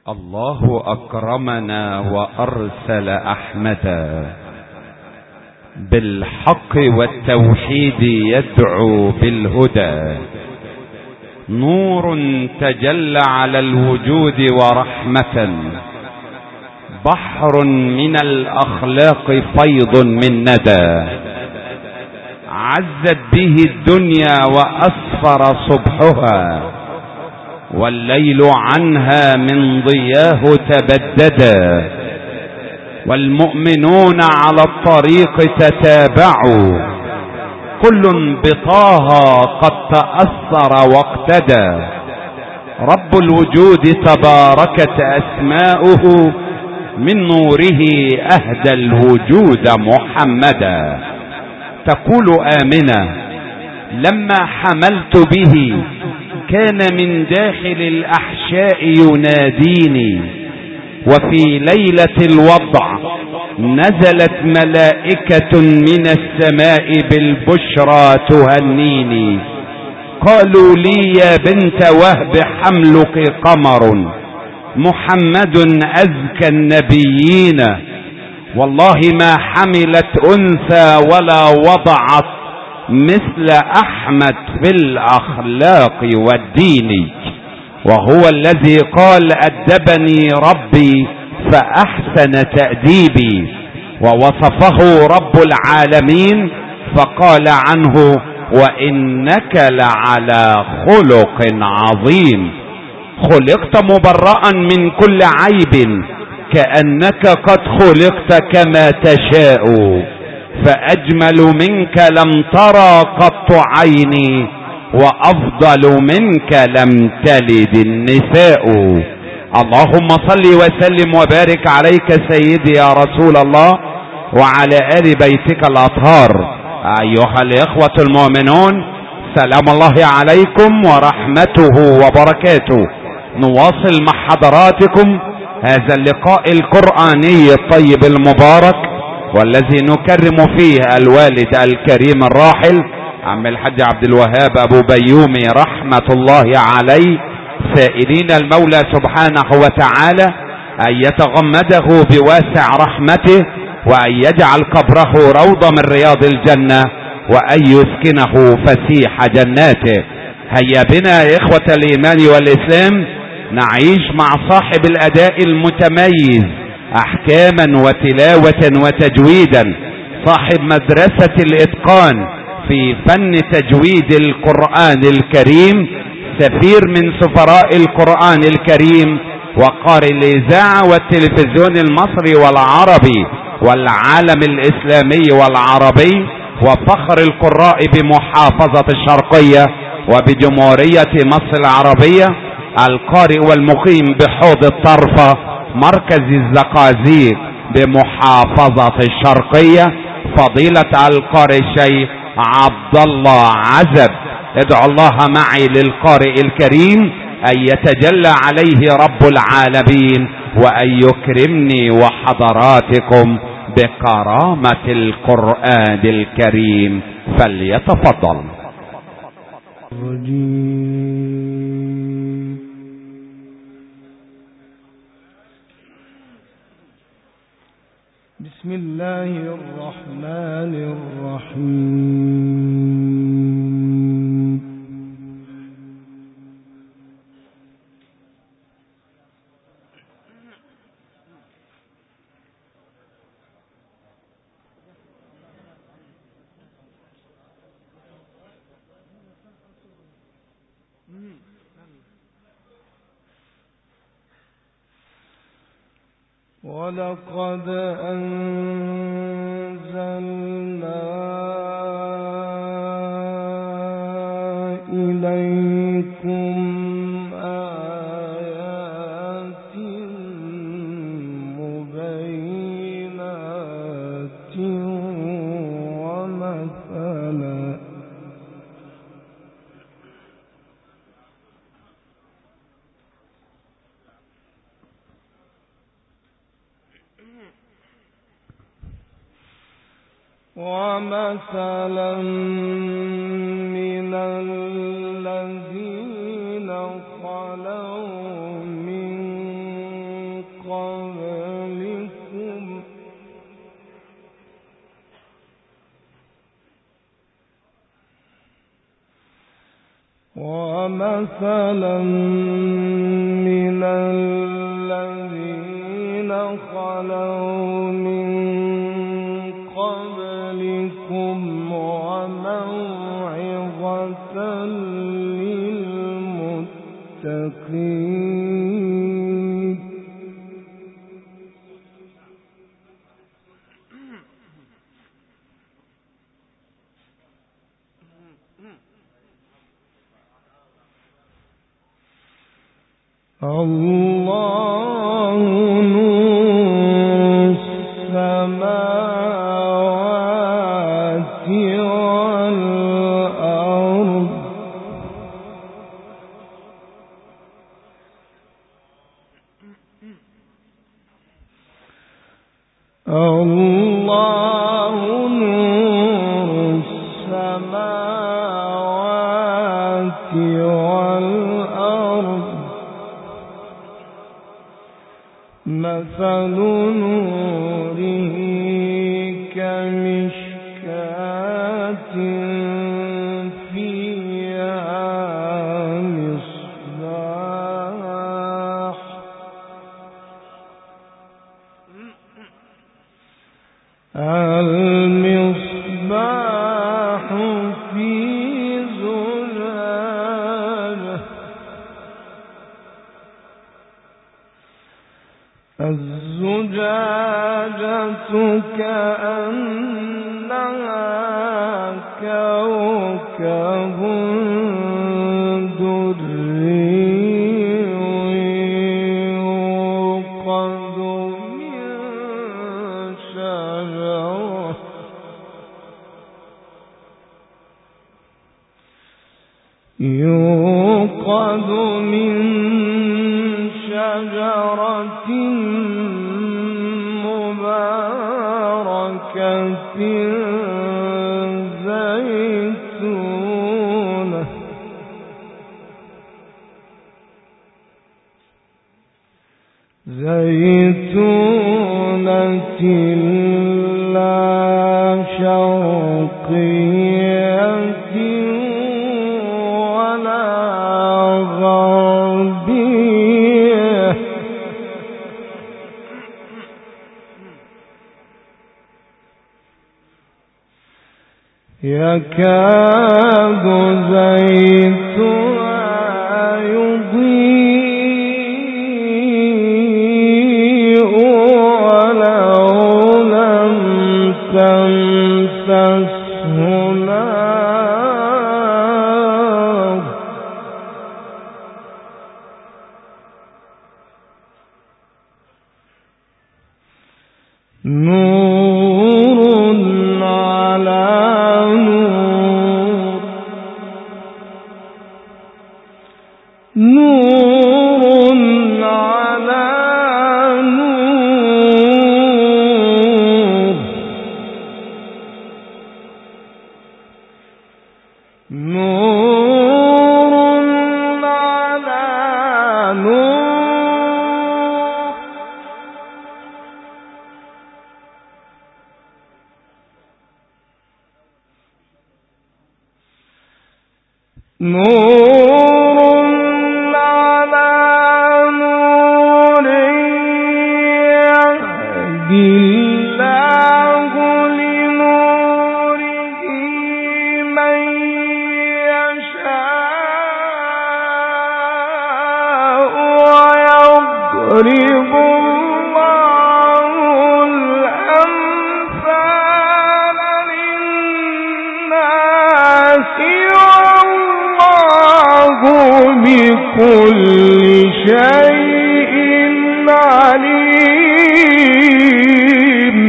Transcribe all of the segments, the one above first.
الله أكرمنا وأرسل أحمدا بالحق والتوحيد يدعو بالهدى، نور تجلى على الوجود ورحمة، بحر من الأخلاق فيض من ندى، عزت به الدنيا وأسفر صبحها، والليل عنها من ضياه تبددا، والمؤمنون على الطريق تتابعوا، كل بطه قد تأثر واقتدى، رب الوجود تباركت أسماؤه، من نوره أهدى الوجود محمدا. تقول آمنة لما حملت به كان من داخل الأحشاء يناديني، وفي ليلة الوضع نزلت ملائكة من السماء بالبشرى تهنيني، قالوا لي يا بنت وهب حملك قمر، محمد أزكى النبيين، والله ما حملت أنثى ولا وضعت مثل أحمد في الأخلاق والدين، وهو الذي قال أدبني ربي فأحسن تأديبي، ووصفه رب العالمين فقال عنه وإنك لعلى خلق عظيم، خلقت مبرأ من كل عيب، كأنك قد خلقت كما تشاء، فأجمل منك لم ترى قط عيني، وأفضل منك لم تلد النساء. اللهم صل وسلم وبارك عليك سيدي يا رسول الله، وعلى آل بيتك الأطهار. أيها الإخوة المؤمنون، سلام الله عليكم ورحمته وبركاته. نواصل مع حضراتكم هذا اللقاء القرآني الطيب المبارك، والذي نكرم فيه الوالد الكريم الراحل عم الحاج عبد الوهاب أبو بيومي رحمة الله عليه، سائلين المولى سبحانه وتعالى أن يتغمده بواسع رحمته، وأن يجعل قبره روضة من رياض الجنة، وأن يسكنه فسيح جناته. هيا بنا يا إخوة الإيمان والإسلام نعيش مع صاحب الأداء المتميز أحكاما وتلاوة وتجويدا، صاحب مدرسة الإتقان في فن تجويد القرآن الكريم، سفير من سفراء القرآن الكريم، وقارئ الإذاعة والتلفزيون المصري والعربي والعالم الإسلامي والعربي، وفخر القراء بمحافظة الشرقية وبجمهورية مصر العربية، القارئ والمقيم بحوض الطرفة مركز الزقازيق بمحافظة الشرقية، فضيلة القارئ الشيخ عبد الله عزب. ادعو الله معي للقارئ الكريم أن يتجلى عليه رب العالمين، وأن يكرمني وحضراتكم بكرامة القرآن الكريم، فليتفضل. بسم الله الرحمن الرحيم. ولقد أنزلنا إليكم آيات مبينات ومثلا من الذين خلوا من مثلا من الذين خلوا من قبلكم وموعظة للمتقين. الله نور السماوات والأرض الله نور السماوات والأرض مثل نوره كمشكاة فيها مصباح المصباح في زجاجة الزجاجة كأنها كوكب دري يوقد من شجرة مباركة زيتونة لا شرقية ولا غربية يكاد زيتها يضيء ولو لم تمسسه نار نور على نور على نور نور على نور الله لنوره من يشاء ويضرب الله الأمثال للناس والله بكل شيء عليم.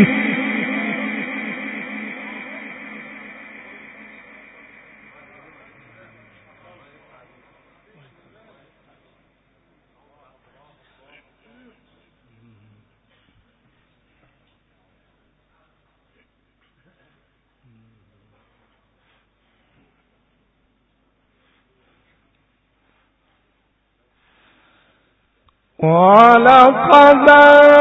ولقد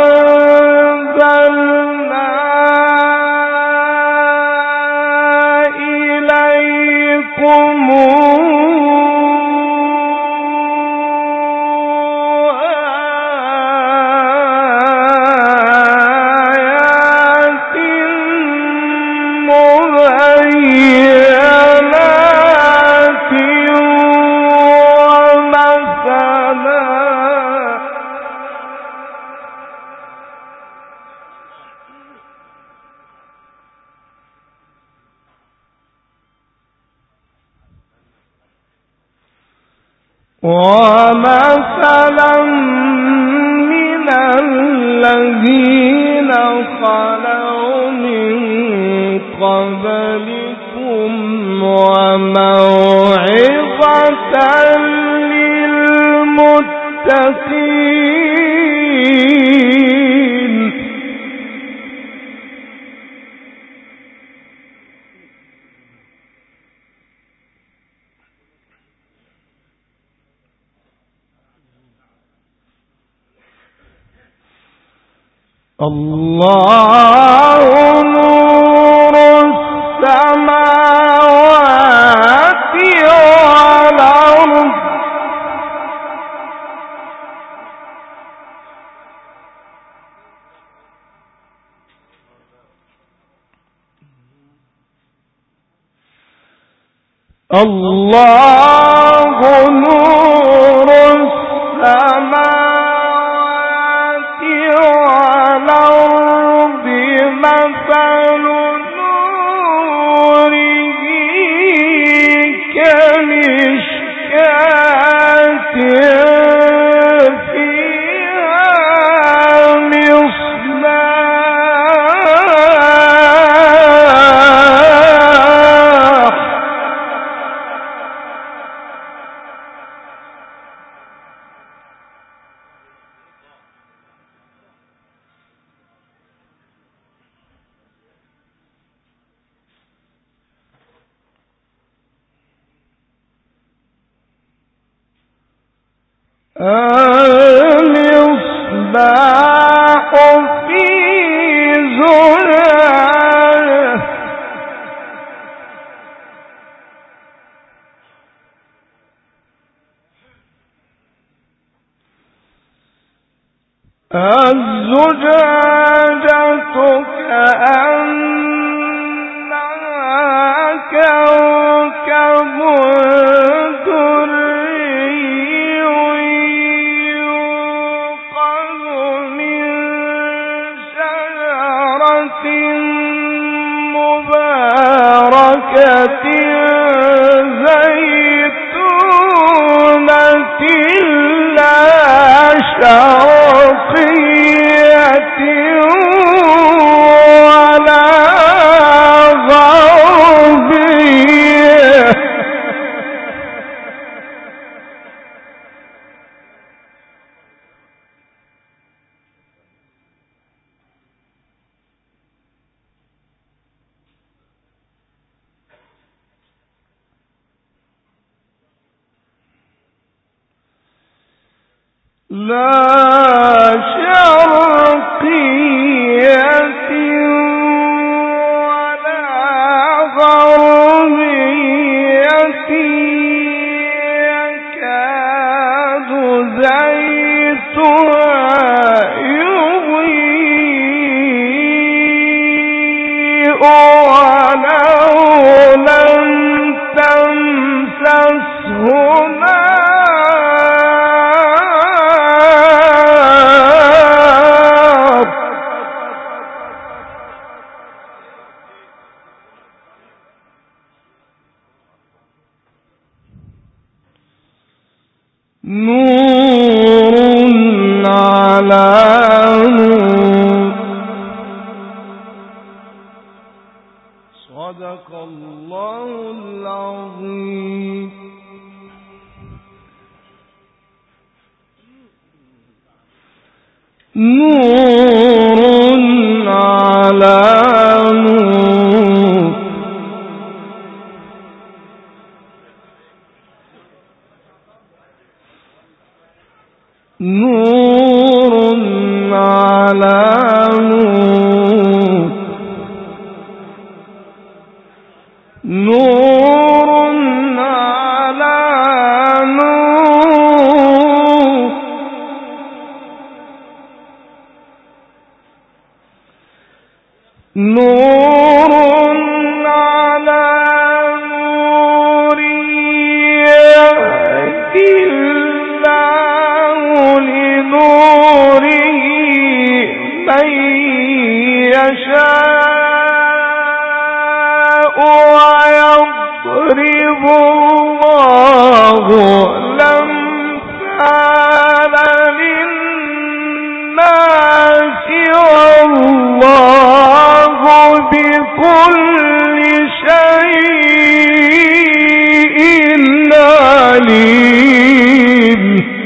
أنزلنا إليكم ومثلا من الذين خلوا من قبلكم وموعظة للمتقين. الله نور السماوات والأرض الله نور السماوات والأرض مثل نوره كمشكاة المصباح في زجاجة الزجاجة كأنها كوكب زيتونة لا شرقية ولا غربية لا شرقية ولا غربية يكاد زيتها يضيء ولو لم تمسسه نور على نور. صدق الله العظيم. نور على نور. نور على نور. نور على نور. نور على نور يهدي لنوره من يشاء ويضرب الله الأمثال والله بكل شيء عليم.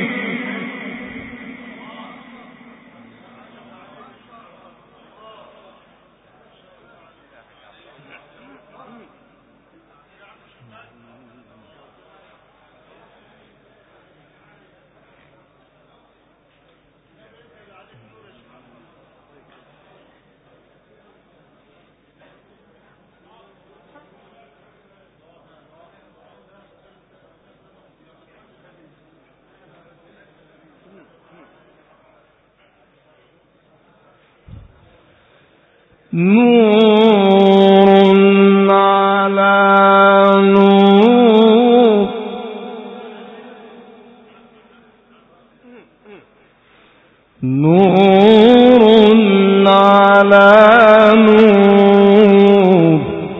نور على نور، نور على نور،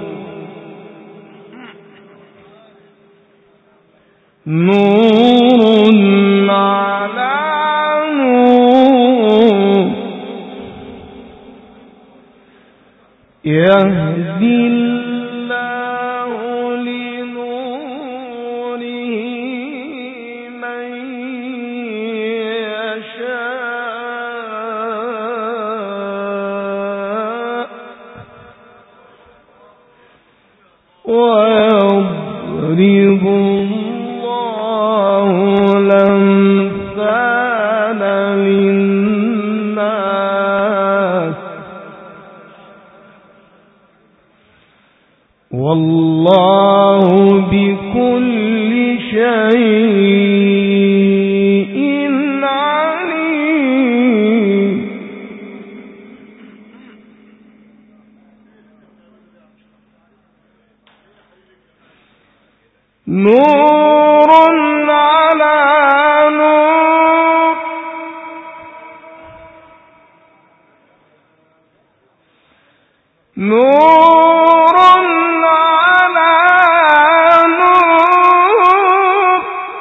نور على نور، يهدي الله لنوره من يشاء ويضرب الله الأمثال للناس والله بكل شيء عليم. نور على نور، نور على نور،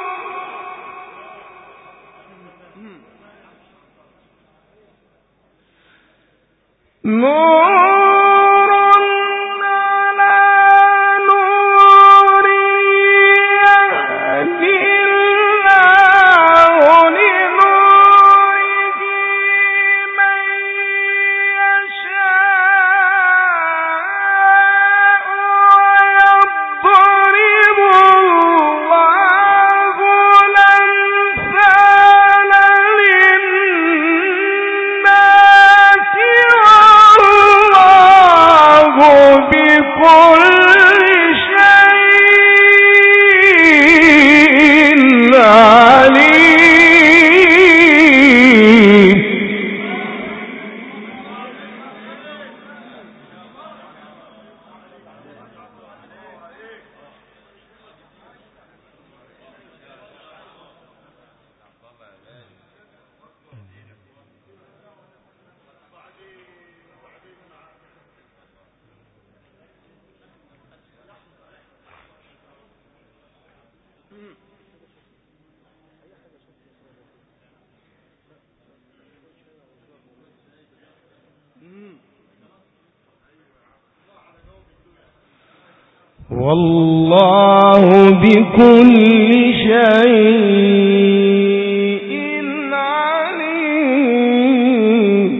نور والله بكل شيء عليم.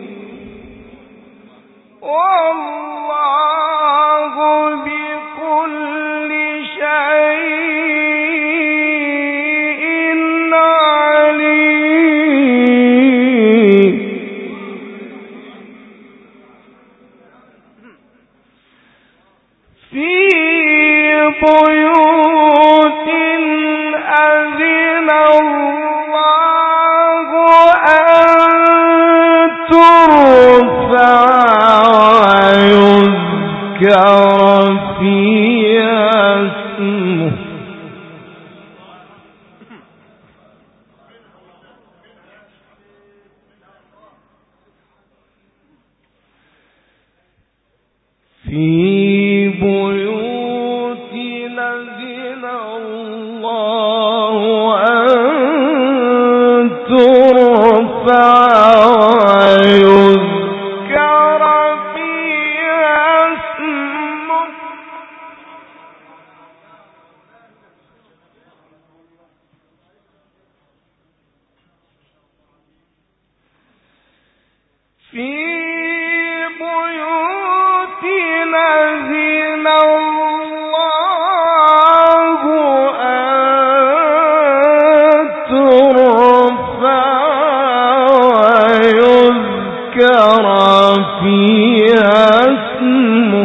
والله بكل شيء عليم. في بيوت أذن الله أن ترفع ويذكر فيها اسمه في بيوت أذن الله أن ترفع في بيوت أذن الله أن ترفع ويذكر فيها اسمه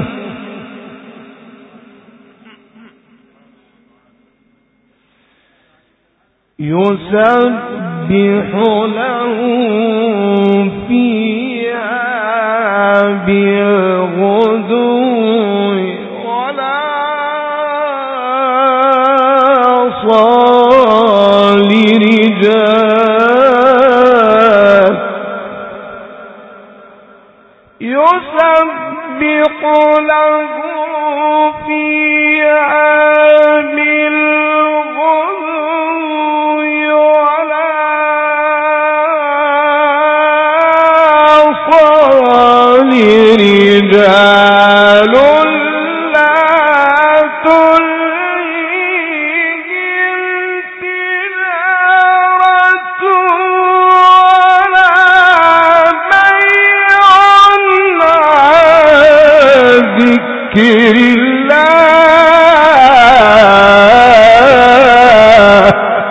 يسبح له فيها بالغدو ولا صال رجال يسبح له فيها رجال لا تلهيهم تجارة ولا بيع عن ذكر الله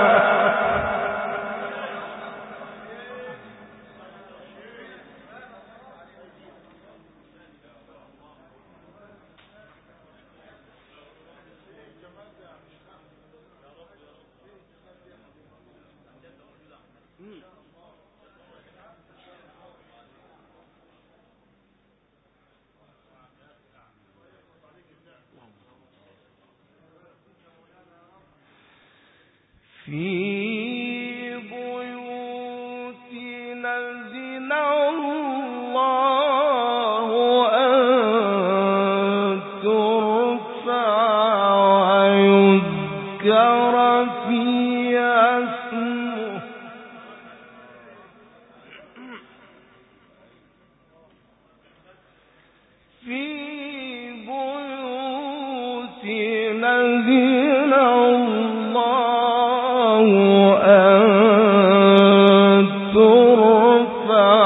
في بيوت أذن الله أن ترفع ويذكر فيها اسمه في بيوت أذن الله أن ترفع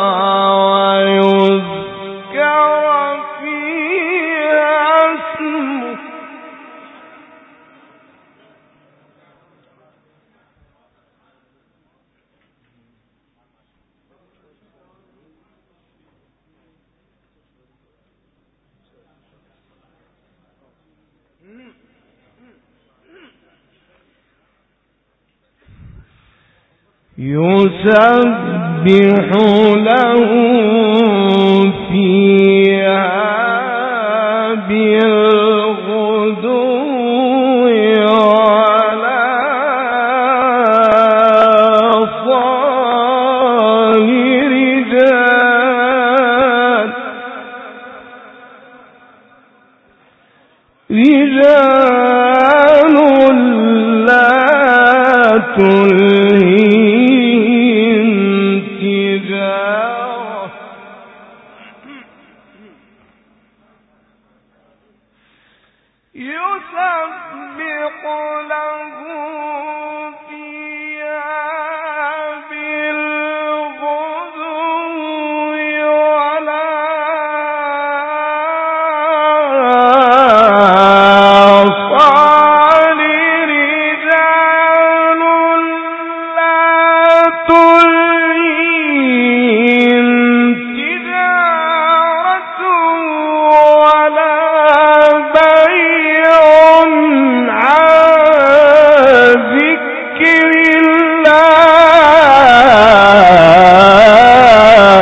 ويذكر فيها اسمه يسبح له فيها بالغدو ولا صال رجال لا تلهيهم تجارة يسبح له فيها بالغدو ولا صال رجال لا تلهيهم تجارة ولا بيع عن ذكر الله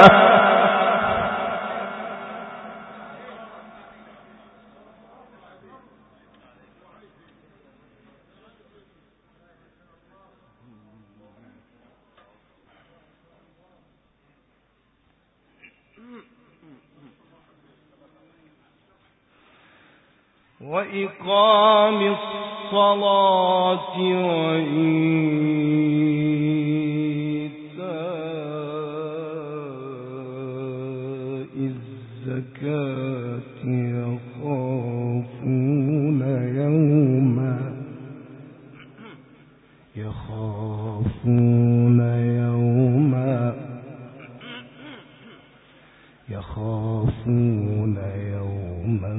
وإقام الصلاة وإيتاء الزكاة يخافون يوما يخافون يوما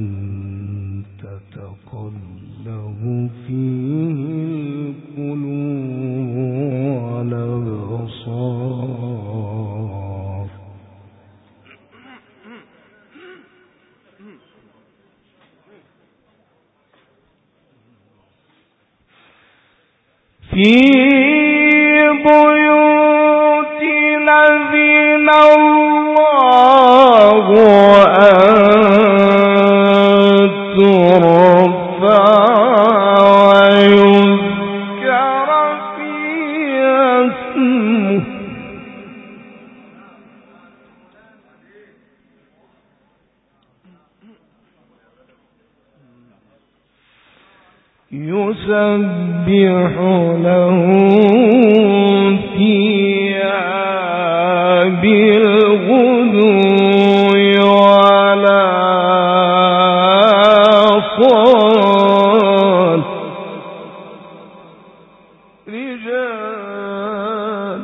تتقلب فيه القلوب والأبصار في بيوت الذين الله أن ترفع ويذكر فيها اسمه يسبح له فيها بالغدو والآصال رجال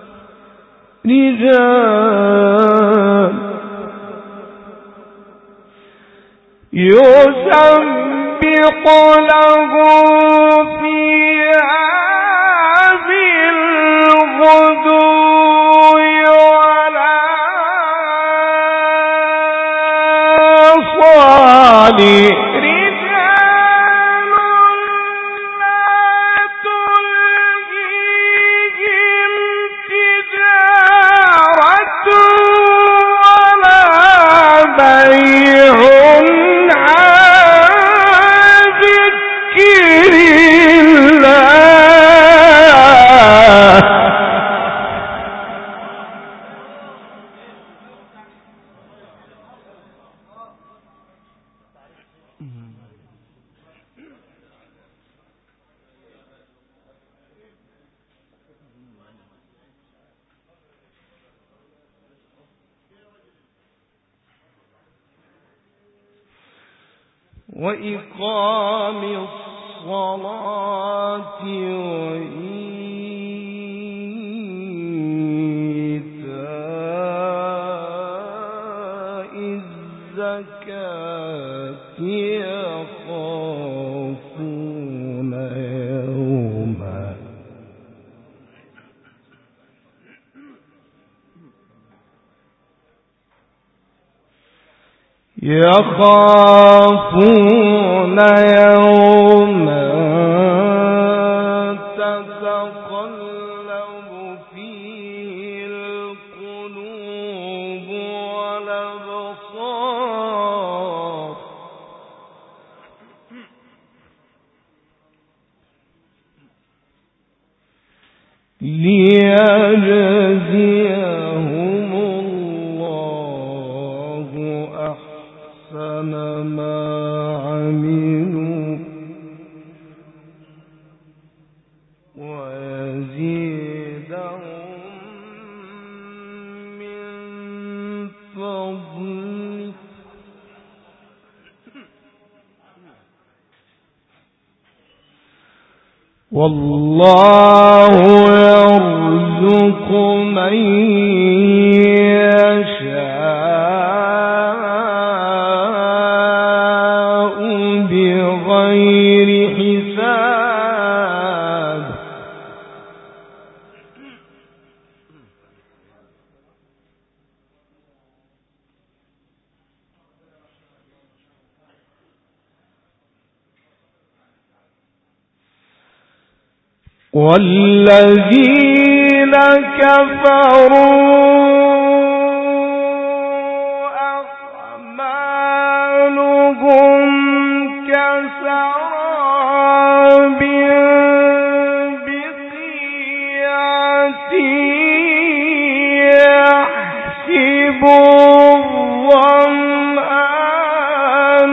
يسبح له فيها بالغدو والآصال رجال لا تلهيهم تجارة ولا بيع وإقام الصلاة وإيتاء الزكاة يخافون يوما تتقلب فيه القلوب والأبصار ليجزيهم الله أحسن ما عملوا ويزيدهم من فضله والله يرزق من يشاء بغير حساب والذين كفروا أعمالهم كسراب بقيعة يحسبه الظمآن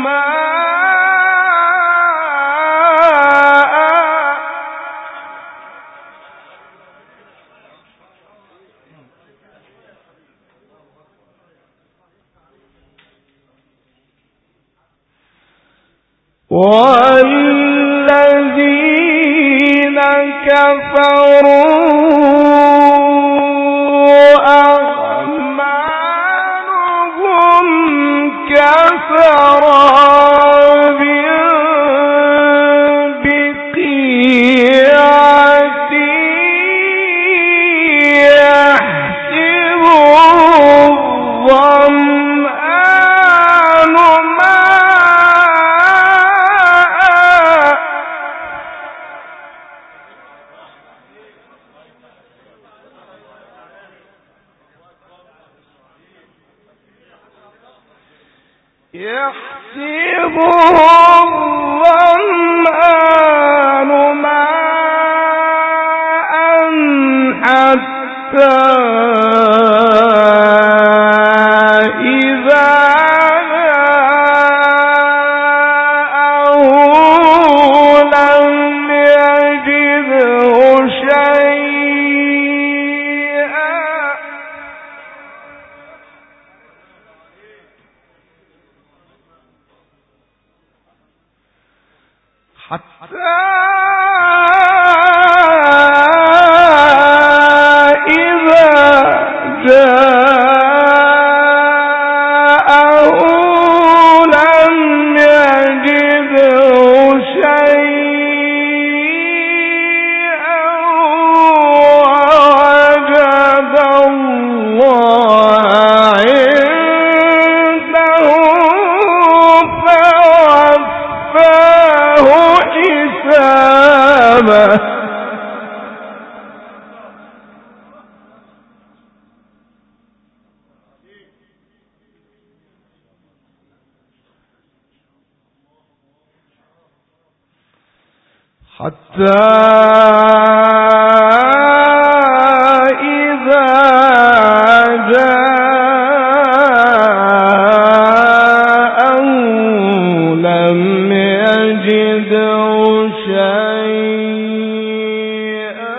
والذين كفروا أعمالهم يحسبه الظمآن ماء حتى إذا لم يجده شيئا حتى إذا جاءه لم يجده شيئا ووجد الله عنده فوفاه حسابه حتى إذا جاءه لم يجده شيئا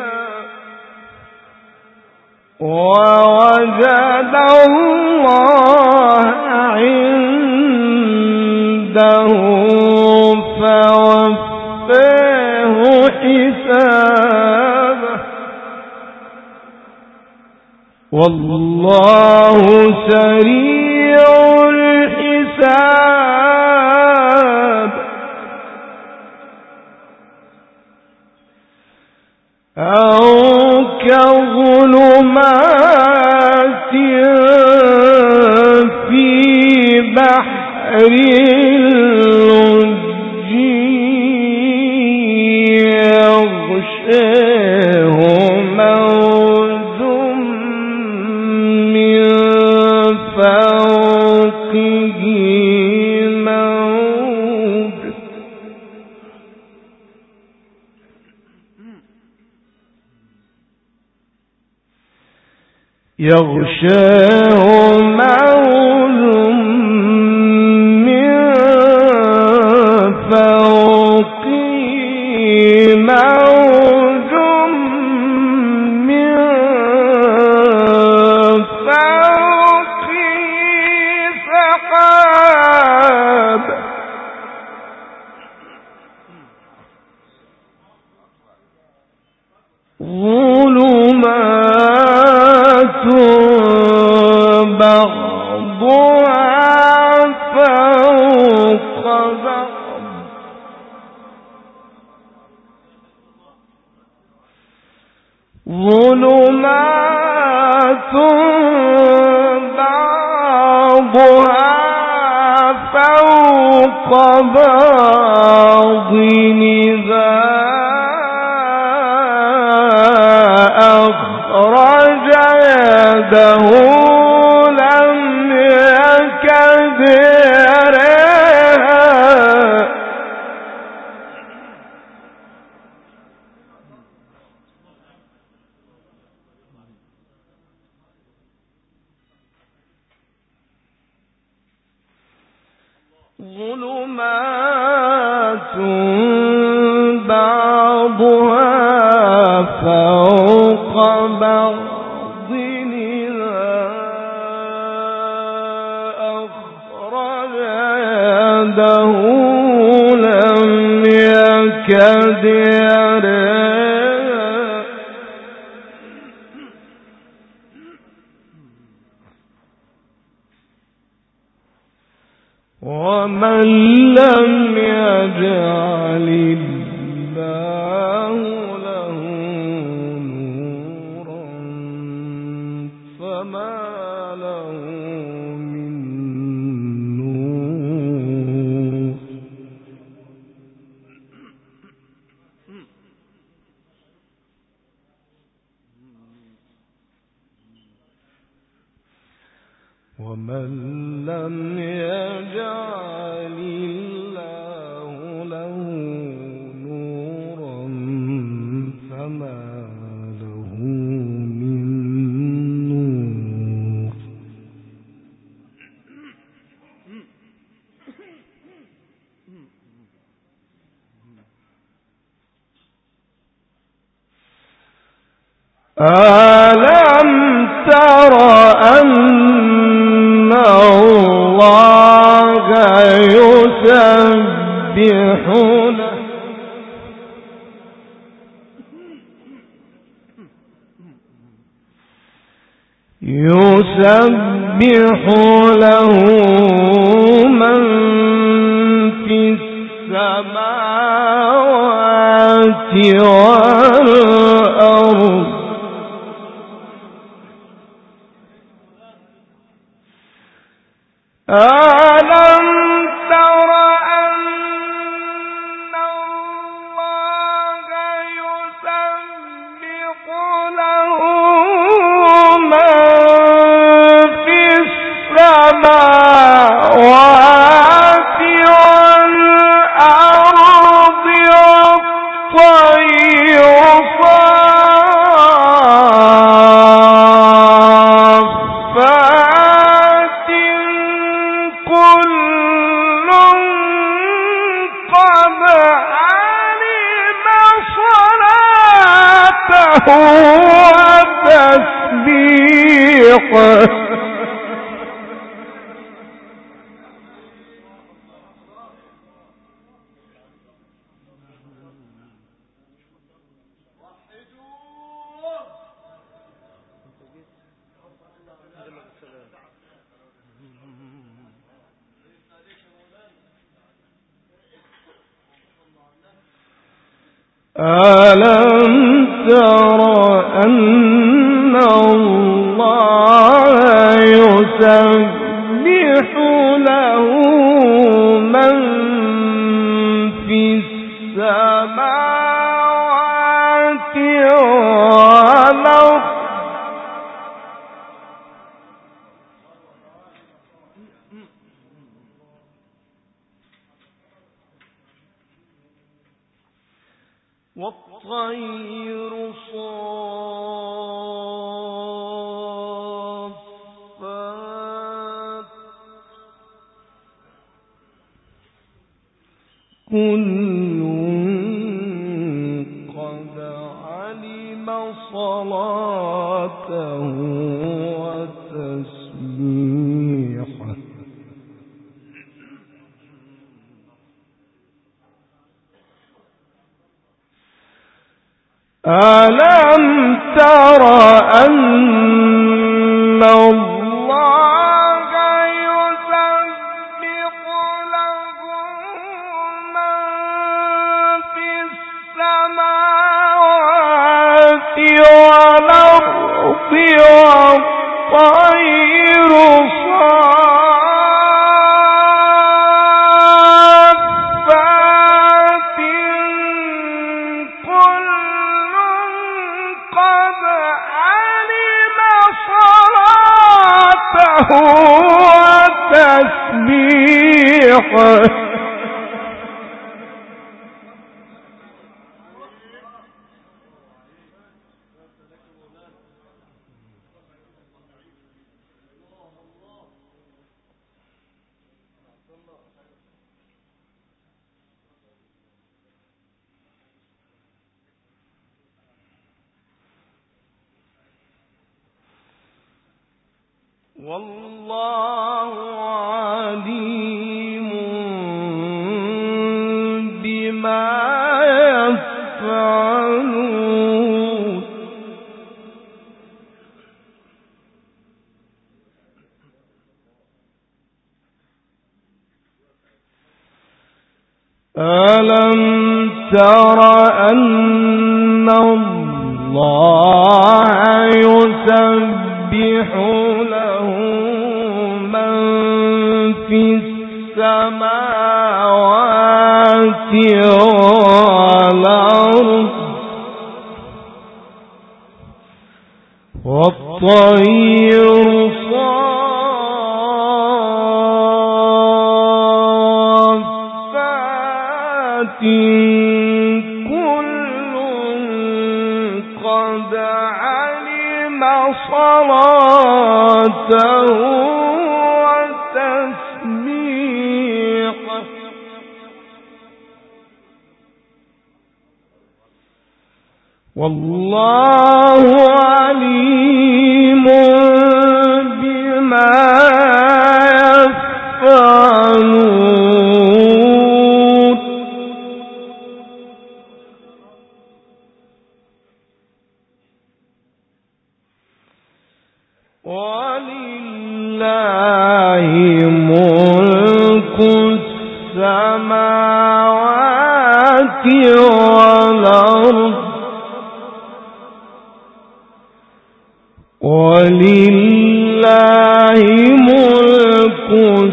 ووجد الله عنده فوفاه حسابه والله سريع الحساب أو كظلمات في بحر يغشاه موج من فوقه موج يغشاه موج من فوقه موج من فوقه سحاب ظلمات بعضها فوق بعض ظلمات بعضها فوق بعض إذا أخرج يده لم يكد يريها ظلمات بعضها فوق بعض إذا أخرج يده لم يكد يريها ومن لم يجعل الله له نورا فما له من نور ومن لم يجعل الله له نورا فما له من نور. ألم تر أن الله يسبح له من في السماوات والأرض ألم تر أن الله يسبح له من في السماوات والأرض والطير صافات كل قد علم صلاته وتسبيحه ألم تر أن الله يسبح له من في السماوات والأرض والطير صافات كل قد علم صلاته وتسبيحه ألم تر أن الله يسبح له من في السماوات والأرض والطير صافات كل قد علم صلاته وتسبيحه والله عليم بما يفعلون ألم تر أن الله يسبح له من في السماوات والأرض والطير صافات وتسبيحه والله عليم بما يفعلون ولله ملك السماوات والأرض ولله ملك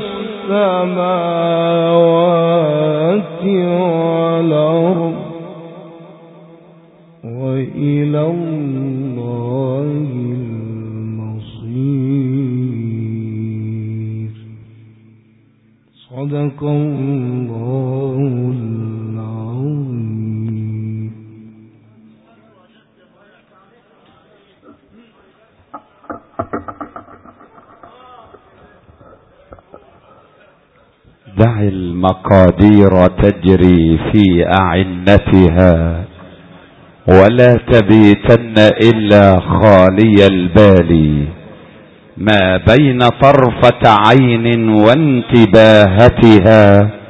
السماوات والأرض وإلى الله المصير. صدق الله العظيم. دع المقادير تجري في أعنتها ولا تبيتن إلا خالي البال، ما بين طرفة عين وانتباهتها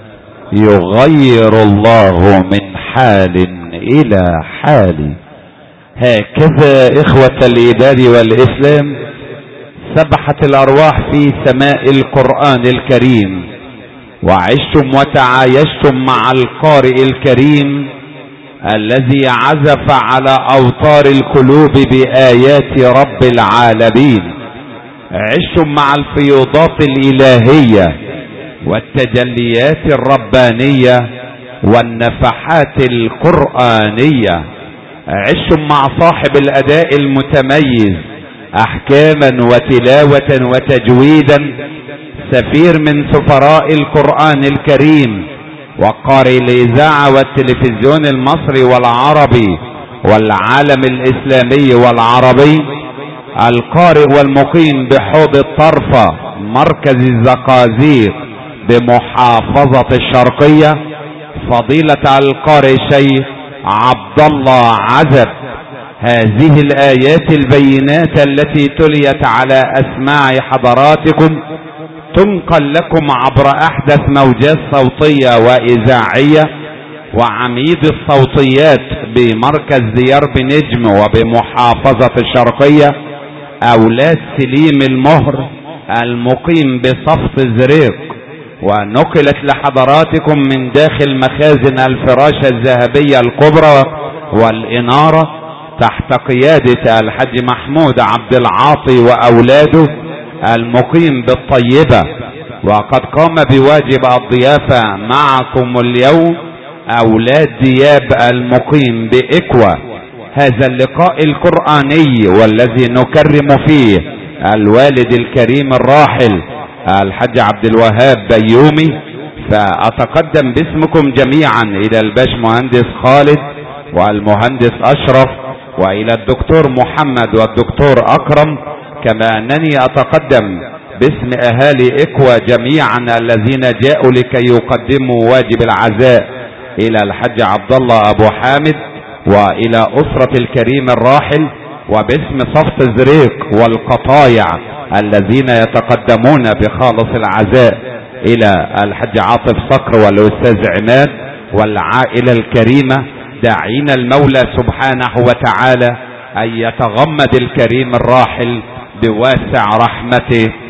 يغير الله من حال إلى حال. هكذا إخوة الإيمان والإسلام سبحت الأرواح في سماء القرآن الكريم، وعشتم وتعايشتم مع القارئ الكريم الذي عزف على أوتار القلوب بآيات رب العالمين. عشتم مع الفيوضات الإلهية والتجليات الربانية والنفحات القرآنية. عشتم مع صاحب الأداء المتميز أحكاما وتلاوة وتجويدا، سفير من سفراء القرآن الكريم وقارئ الإذاعة والتلفزيون المصري والعربي والعالم الإسلامي والعربي، القارئ والمقيم بحوض الطرفة مركز الزقازيق بمحافظة الشرقية، فضيلة القارئ الشيخ عبد الله عزب. هذه الآيات البينات التي تليت على أسماع حضراتكم تنقل لكم عبر أحدث موجات صوتية وإذاعية وعميد الصوتيات بمركز ديار بنجم وبمحافظة الشرقية أولاد سليم المهر المقيم بصفت زريق، ونقلت لحضراتكم من داخل مخازن الفراشة الذهبية الكبرى والإنارة تحت قيادة الحاج محمود عبد العاطي وأولاده المقيم بالطيبة. وقد قام بواجب الضيافة معكم اليوم أولاد دياب المقيم بإكوى. هذا اللقاء القرآني والذي نكرم فيه الوالد الكريم الراحل الحاج عبد الوهاب بيومي، فأتقدم باسمكم جميعا إلى الباش مهندس خالد والمهندس أشرف وإلى الدكتور محمد والدكتور أكرم، كما أنني أتقدم باسم أهالي إكوى جميعا الذين جاءوا لكي يقدموا واجب العزاء إلى الحاج عبد الله أبو حامد وإلى أسرة الكريم الراحل، وباسم صفت زريق والقطايع الذين يتقدمون بخالص العزاء إلى الحاج عاطف صقر والأستاذ عماد والعائلة الكريمة، داعين المولى سبحانه وتعالى أن يتغمد الكريم الراحل بواسع رحمته